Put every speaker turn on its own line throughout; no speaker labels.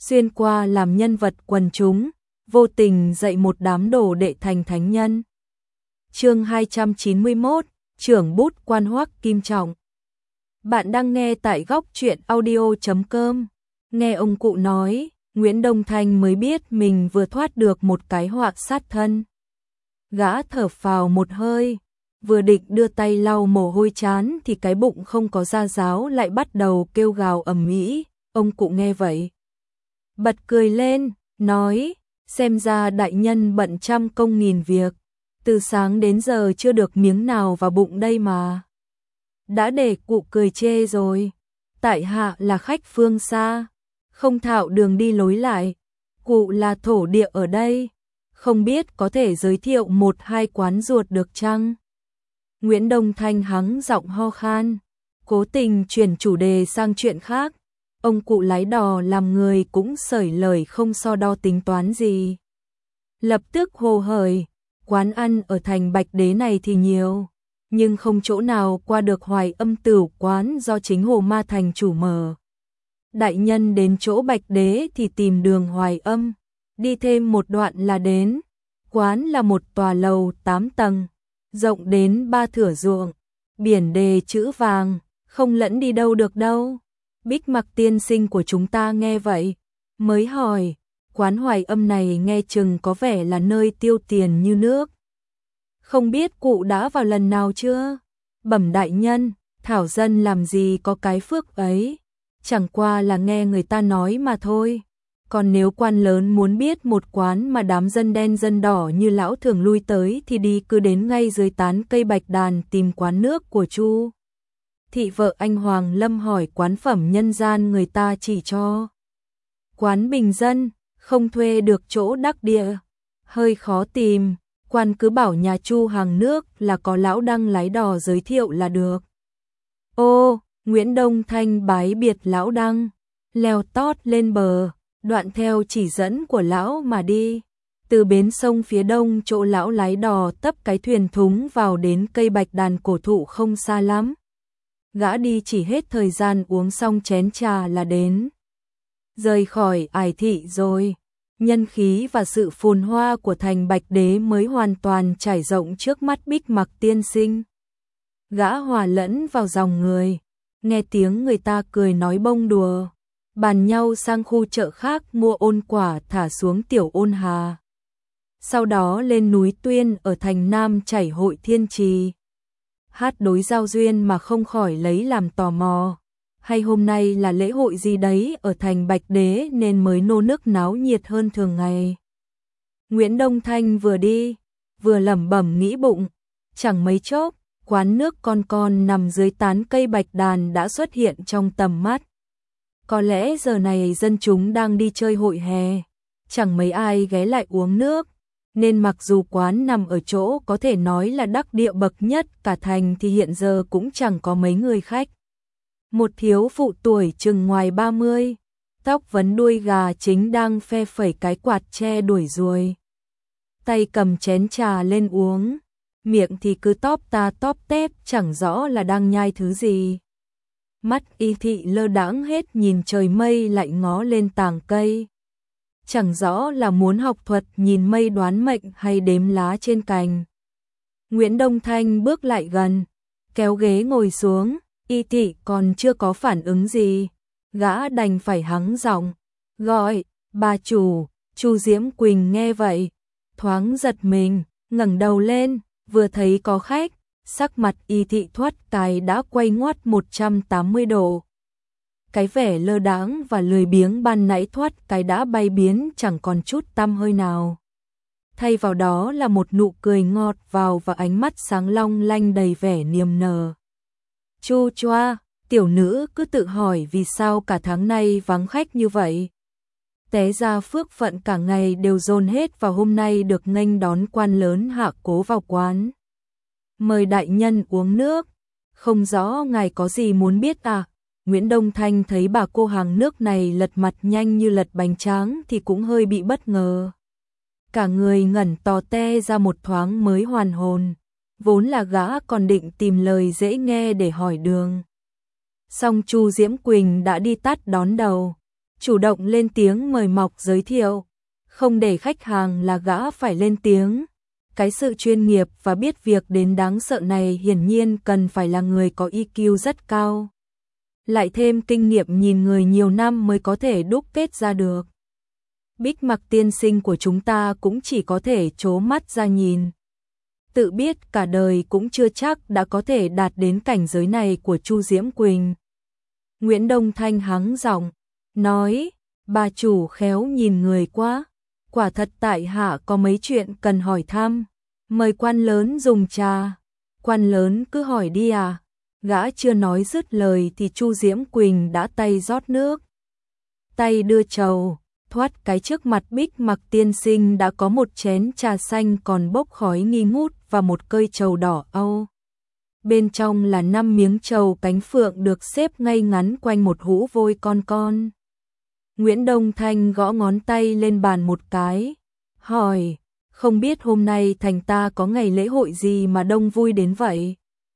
xuyên qua làm nhân vật quần chúng, vô tình dạy một đám đồ đệ thành thánh nhân. Chương 291, trưởng bút quan Hoắc Kim Trọng. Bạn đang nghe tại góc truyện audio.com. Nghe ông cụ nói, Nguyễn Đông Thanh mới biết mình vừa thoát được một cái họa sát thân. Gã thở phào một hơi, vừa định đưa tay lau mồ hôi trán thì cái bụng không có da ráo lại bắt đầu kêu gào ầm ĩ. Ông cụ nghe vậy, bật cười lên, nói, xem ra đại nhân bận trăm công nghìn việc, từ sáng đến giờ chưa được miếng nào vào bụng đây mà. Đã để cụ cười chê rồi, tại hạ là khách phương xa, không thạo đường đi lối lại, cụ là thổ địa ở đây, không biết có thể giới thiệu một hai quán ruột được chăng? Nguyễn Đông Thanh hắng giọng ho khan, cố tình chuyển chủ đề sang chuyện khác. Ông cụ lái đò làm người cũng sởi lời không so đo tính toán gì. Lập tức hồ hởi, quán ăn ở thành Bạch Đế này thì nhiều, nhưng không chỗ nào qua được Hoài Âm Tửu quán do chính Hồ Ma Thành chủ mở. Đại nhân đến chỗ Bạch Đế thì tìm đường Hoài Âm, đi thêm một đoạn là đến. Quán là một tòa lầu 8 tầng, rộng đến 3 thửa ruộng, biển đề chữ vàng, không lẫn đi đâu được đâu. Bích Mặc tiên sinh của chúng ta nghe vậy, mới hỏi, quán Hoài Âm này nghe chừng có vẻ là nơi tiêu tiền như nước. Không biết cụ đã vào lần nào chưa? Bẩm đại nhân, thảo dân làm gì có cái phước ấy, chẳng qua là nghe người ta nói mà thôi. Còn nếu quan lớn muốn biết một quán mà đám dân đen dân đỏ như lão thường lui tới thì đi cứ đến ngay dưới tán cây bạch đàn tìm quán nước của Chu thị vợ anh Hoàng Lâm hỏi quán phẩm nhân gian người ta chỉ cho. Quán bình dân, không thuê được chỗ đắc địa, hơi khó tìm, quan cứ bảo nhà Chu hàng nước là có lão đăng lái đò giới thiệu là được. Ô, Nguyễn Đông Thanh bái biệt lão đăng, leo tót lên bờ, đoạn theo chỉ dẫn của lão mà đi. Từ bến sông phía đông chỗ lão lái đò tấp cái thuyền thúng vào đến cây bạch đàn cổ thụ không xa lắm. Gã đi chỉ hết thời gian uống xong chén trà là đến. Rời khỏi Ải Thị rồi, nhân khí và sự phồn hoa của thành Bạch Đế mới hoàn toàn trải rộng trước mắt Bích Mặc tiên sinh. Gã hòa lẫn vào dòng người, nghe tiếng người ta cười nói bông đùa, bàn nhau sang khu chợ khác mua ôn quả thả xuống tiểu ôn hà. Sau đó lên núi Tuyên ở thành Nam chảy hội thiên trì. Hát đối giao duyên mà không khỏi lấy làm tò mò. Hay hôm nay là lễ hội gì đấy ở thành Bạch Đế nên mới nô nức náo nhiệt hơn thường ngày. Nguyễn Đông Thanh vừa đi, vừa lẩm bẩm nghĩ bụng. Chẳng mấy chốc, quán nước con nằm dưới tán cây bạch đàn đã xuất hiện trong tầm mắt. Có lẽ giờ này dân chúng đang đi chơi hội hè, chẳng mấy ai ghé lại uống nước. Nên mặc dù quán nằm ở chỗ có thể nói là đắc địa bậc nhất cả thành thì hiện giờ cũng chẳng có mấy người khách. Một thiếu phụ tuổi chừng ngoài 30, tóc vấn đuôi gà chính đang phe phẩy cái quạt che đuổi ruồi. Tay cầm chén trà lên uống, miệng thì cứ tóp ta tóp tép chẳng rõ là đang nhai thứ gì. Mắt y thị lơ đãng hết nhìn trời mây lại ngó lên tàng cây. Chẳng rõ là muốn học thuật nhìn mây đoán mệnh hay đếm lá trên cành. Nguyễn Đông Thanh bước lại gần, kéo ghế ngồi xuống, y thị còn chưa có phản ứng gì. Gã đành phải hắng giọng, gọi, bà chủ. Chu Diễm Quỳnh nghe vậy, thoáng giật mình, ngẩng đầu lên, vừa thấy có khách, sắc mặt y thị thoát cái đã quay ngoắt 180 độ. Cái vẻ lơ đãng và lười biếng ban nãy thoát cái đã bay biến chẳng còn chút tăm hơi nào. Thay vào đó là một nụ cười ngọt vào và ánh mắt sáng long lanh đầy vẻ niềm nở. Chu choa, tiểu nữ cứ tự hỏi vì sao cả tháng nay vắng khách như vậy. Té ra phước phận cả ngày đều dồn hết vào hôm nay được nghênh đón quan lớn hạ cố vào quán. Mời đại nhân uống nước, không rõ ngài có gì muốn biết à? Nguyễn Đông Thanh thấy bà cô hàng nước này lật mặt nhanh như lật bánh tráng thì cũng hơi bị bất ngờ. Cả người ngẩn tò te ra một thoáng mới hoàn hồn, vốn là gã còn định tìm lời dễ nghe để hỏi đường. Song Chu Diễm Quỳnh đã đi tắt đón đầu, chủ động lên tiếng mời mọc giới thiệu, không để khách hàng là gã phải lên tiếng. Cái sự chuyên nghiệp và biết việc đến đáng sợ này hiển nhiên cần phải là người có EQ rất cao. Lại thêm kinh nghiệm nhìn người nhiều năm mới có thể đúc kết ra được. Bích Mặc tiên sinh của chúng ta cũng chỉ có thể trố mắt ra nhìn. Tự biết cả đời cũng chưa chắc đã có thể đạt đến cảnh giới này của Chu Diễm Quỳnh. Nguyễn Đông Thanh hắng giọng, nói, bà chủ khéo nhìn người quá, quả thật tại hạ có mấy chuyện cần hỏi thăm, mời quan lớn dùng trà. Quan lớn cứ hỏi đi à. Gã chưa nói dứt lời thì Chu Diễm Quỳnh đã tay rót nước. Tay đưa trầu, thoát cái trước mặt Bích Mặc tiên sinh đã có một chén trà xanh còn bốc khói nghi ngút và một cây trầu đỏ âu. Bên trong là 5 miếng trầu cánh phượng được xếp ngay ngắn quanh một hũ vôi con. Nguyễn Đông Thanh gõ ngón tay lên bàn một cái, hỏi, không biết hôm nay thành ta có ngày lễ hội gì mà đông vui đến vậy?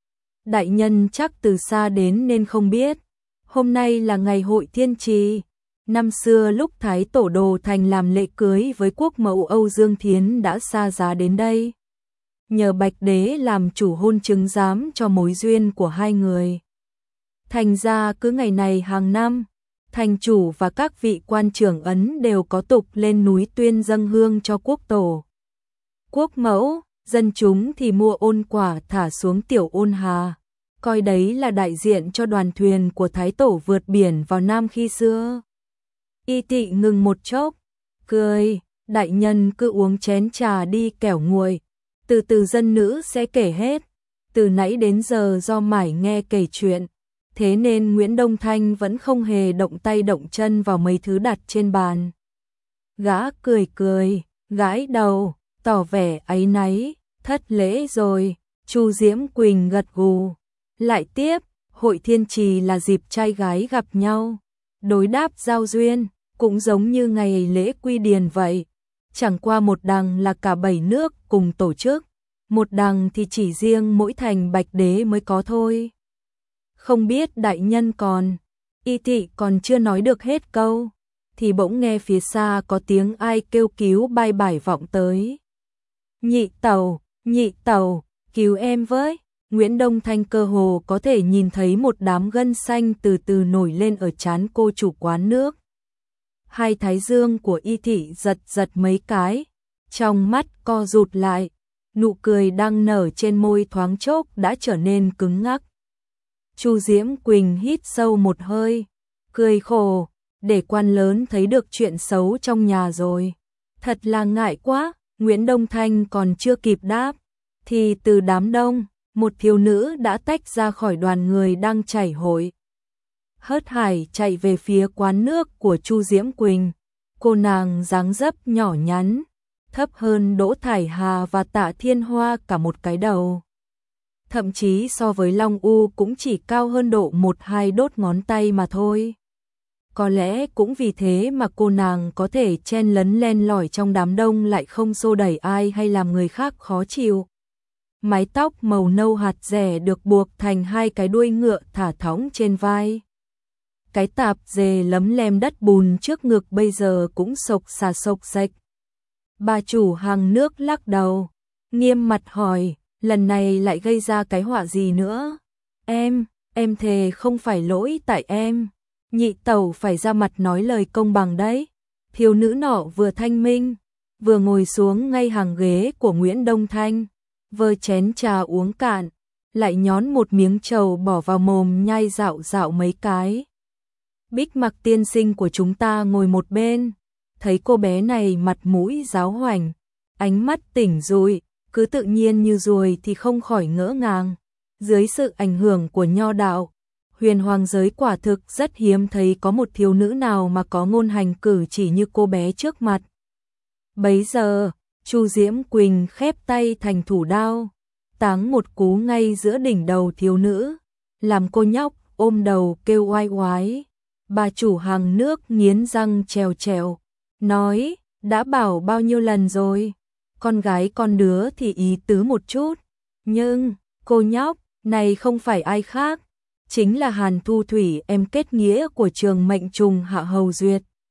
Đại nhân chắc từ xa đến nên không biết, hôm nay là ngày hội thiên trì. Năm xưa lúc Thái Tổ Đồ Thành làm lễ cưới với quốc mẫu Âu Dương Thiến đã xa giá đến đây. Nhờ Bạch Đế làm chủ hôn chứng giám cho mối duyên của hai người. Thành ra cứ ngày này hàng năm, thành chủ và các vị quan trưởng ấn đều có tục lên núi tuyên dâng hương cho quốc tổ. Quốc mẫu, dân chúng thì mua ôn quả thả xuống tiểu ôn hà, coi đấy là đại diện cho đoàn thuyền của Thái Tổ vượt biển vào Nam khi xưa. Y Tị ngừng một chốc, cười, đại nhân cứ uống chén trà đi kẻo nguội, từ từ dân nữ sẽ kể hết. Từ nãy đến giờ do mải nghe kể chuyện, thế nên Nguyễn Đông Thanh vẫn không hề động tay động chân vào mấy thứ đặt trên bàn. Gã cười, gãi đầu, tỏ vẻ áy náy, thất lễ rồi. Chu Diễm Quỳnh gật gù, lại tiếp, hội thiên trì là dịp trai gái gặp nhau, đối đáp giao duyên, cũng giống như ngày lễ quy điền vậy. Chẳng qua một đằng là cả 7 nước cùng tổ chức, một đằng thì chỉ riêng mỗi thành Bạch Đế mới có thôi. Không biết đại nhân còn, Y Tị còn chưa nói được hết câu, thì bỗng nghe phía xa có tiếng ai kêu cứu bai bải vọng tới. Nhị tẩu, cứu em với. Nguyễn Đông Thanh cơ hồ có thể nhìn thấy một đám gân xanh từ từ nổi lên ở trán cô chủ quán nước. Hai thái dương của Y Thị giật mấy cái, trong mắt co rụt lại, nụ cười đang nở trên môi thoáng chốc đã trở nên cứng ngắc. Chu Diễm Quỳnh hít sâu một hơi, cười khổ, để quan lớn thấy được chuyện xấu trong nhà rồi. Thật là ngại quá. Nguyễn Đông Thanh còn chưa kịp đáp, thì từ đám đông, một thiếu nữ đã tách ra khỏi đoàn người đang chảy hội. Hớt hải chạy về phía quán nước của Chu Diễm Quỳnh. Cô nàng dáng dấp nhỏ nhắn, thấp hơn Đỗ Thải Hà và Tạ Thiên Hoa cả một cái đầu. Thậm chí so với Long U cũng chỉ cao hơn độ 1-2 đốt ngón tay mà thôi. Có lẽ cũng vì thế mà cô nàng có thể chen lấn len lỏi trong đám đông lại không xô đẩy ai hay làm người khác khó chịu. Mái tóc màu nâu hạt rẻ được buộc thành 2 cái đuôi ngựa thả thõng trên vai. Cái tạp dề lấm lem đất bùn trước ngực bây giờ cũng sộc sạch. Bà chủ hàng nước lắc đầu, nghiêm mặt hỏi, lần này lại gây ra cái họa gì nữa? Em thề không phải lỗi tại em. Nhị tẩu phải ra mặt nói lời công bằng đấy. Thiếu nữ nọ vừa thanh minh, vừa ngồi xuống ngay hàng ghế của Nguyễn Đông Thanh, vơ chén trà uống cạn, lại nhón một miếng trầu bỏ vào mồm nhai dạo mấy cái. Bích Mặc tiên sinh của chúng ta ngồi một bên, thấy cô bé này mặt mũi giáo hoành, ánh mắt tỉnh rụi, cứ tự nhiên như ruồi thì không khỏi ngỡ ngàng. Dưới sự ảnh hưởng của nho đạo, huyền hoàng giới quả thực rất hiếm thấy có một thiếu nữ nào mà có ngôn hành cử chỉ như cô bé trước mặt. Bấy giờ, Chu Diễm Quỳnh khép tay thành thủ đao, táng một cú ngay giữa đỉnh đầu thiếu nữ, làm cô nhóc ôm đầu kêu oai oái. Bà chủ hàng nước nghiến răng trèo, nói, đã bảo bao nhiêu lần rồi, con gái con đứa thì ý tứ một chút, nhưng cô nhóc này không phải ai khác, chính là Hàn Thu Thủy, em kết nghĩa của Trường Mệnh Trùng Hạ Hầu Duyệt,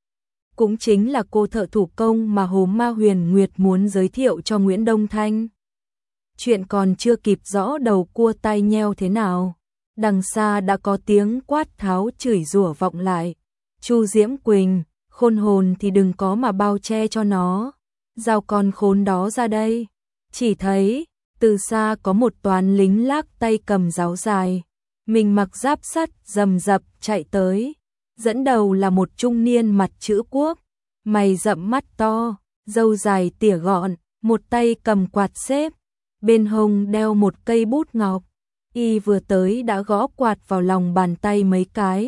cũng chính là cô thợ thủ công mà Hồ Ma Huyền Nguyệt muốn giới thiệu cho Nguyễn Đông Thanh. Chuyện còn chưa kịp rõ đầu cua tai nheo thế nào, đằng xa đã có tiếng quát tháo chửi rủa vọng lại. Chu Diễm Quỳnh, khôn hồn thì đừng có mà bao che cho nó, giao con khốn đó ra đây. Chỉ thấy, từ xa có một toán lính lác tay cầm giáo dài, mình mặc giáp sắt rầm rập chạy tới. Dẫn đầu là một trung niên mặt chữ quốc, mày rậm mắt to, râu dài tỉa gọn, một tay cầm quạt xếp, bên hông đeo một cây bút ngọc. Y vừa tới đã gõ quạt vào lòng bàn tay mấy cái.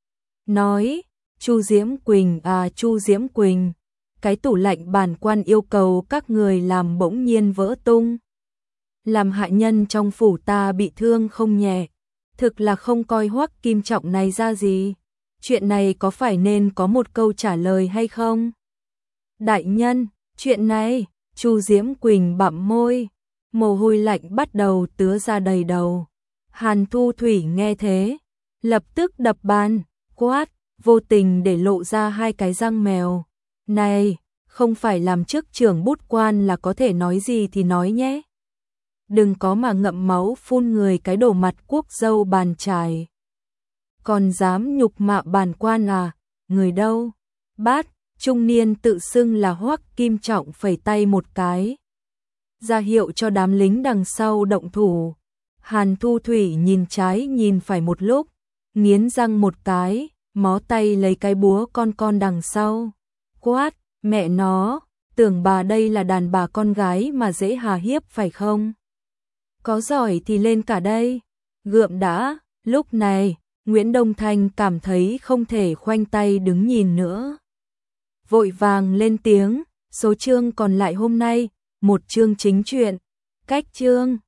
Nói, Chu Diễm Quỳnh à Chu Diễm Quỳnh, cái tủ lạnh bản quan yêu cầu các người làm bỗng nhiên vỡ tung. Làm hạ nhân trong phủ ta bị thương không nhẹ, thực là không coi Hoắc Kim Trọng này ra gì. Chuyện này có phải nên có một câu trả lời hay không? Đại nhân, chuyện này, Chu Diễm Quỳnh bặm môi, mồ hôi lạnh bắt đầu tứa ra đầy đầu. Hàn Thu Thủy nghe thế, lập tức đập bàn, quát, vô tình để lộ ra hai cái răng mèo. Này, không phải làm chức trưởng bút quan là có thể nói gì thì nói nhé. Đừng có mà ngậm máu phun người cái đồ mặt quốc dâu bàn chải. Còn dám nhục mạ bản quan à, người đâu? Bát, trung niên tự xưng là Hoắc Kim Trọng phẩy tay một cái, ra hiệu cho đám lính đằng sau động thủ. Hàn Thu Thủy nhìn trái nhìn phải một lúc, nghiến răng một cái, mó tay lấy cái búa con đằng sau. Quát, mẹ nó, tưởng bà đây là đàn bà con gái mà dễ hà hiếp phải không? Có giỏi thì lên cả đây. Gượm đã, lúc này, Nguyễn Đông Thanh cảm thấy không thể khoanh tay đứng nhìn nữa. Vội vàng lên tiếng, số chương còn lại hôm nay, một chương chính truyện, cách chương.